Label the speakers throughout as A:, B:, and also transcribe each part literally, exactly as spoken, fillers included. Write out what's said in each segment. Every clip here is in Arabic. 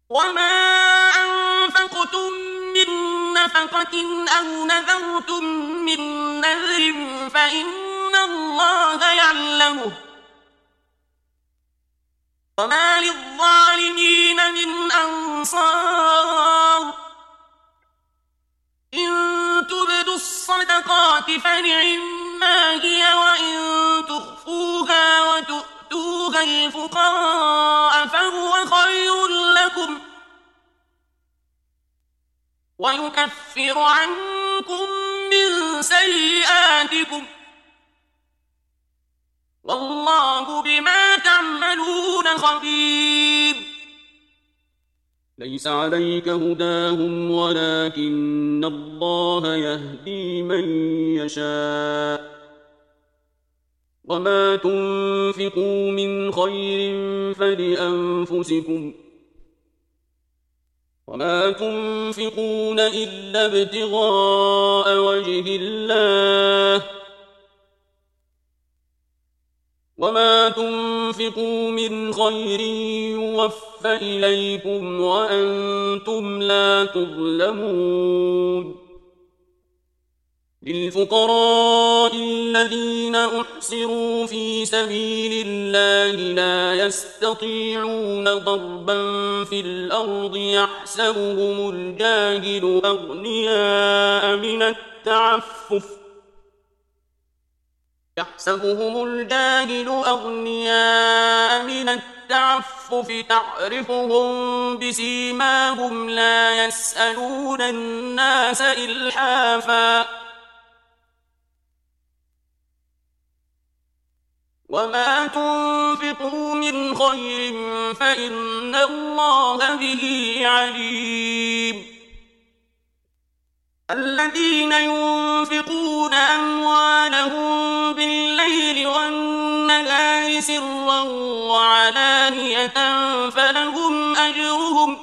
A: وما أنفقتم من نفقة أو نذرتم من نذر فإن الله يعلمه وما للظالمين من أنصار إن تبدوا الصدقات فنعما هي وإن تخفوها وتؤتوها الفقراء فهو خير لكم ويكفر عنكم من سيئاتكم والله بما تعملون خبير.
B: ليس عليك هداهم ولكن الله يهدي من يشاء وما تنفقوا من خير فلأنفسكم وما تنفقون إلا ابتغاء وجه الله وما تنفقوا من خير يوفى إليكم وأنتم لا تظلمون. للفقراء الذين أحصروا في سبيل الله لا يستطيعون ضربا في الأرض يحسبهم الجاهل أغنياء من التعفف يحسبهم الجاهل أغنياء من التعفف تعرفهم بسيماهم لا يسألون الناس إلحافا وما تنفقوا من خير فإن الله به عليم. الذين ينفقون أموالهم بالليل والنهار سرا وعلانية فلهم أجرهم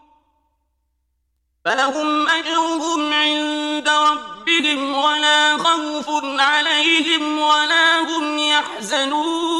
B: فلهم أجرهم عند ربهم ولا خوف عليهم ولا هم يحزنون.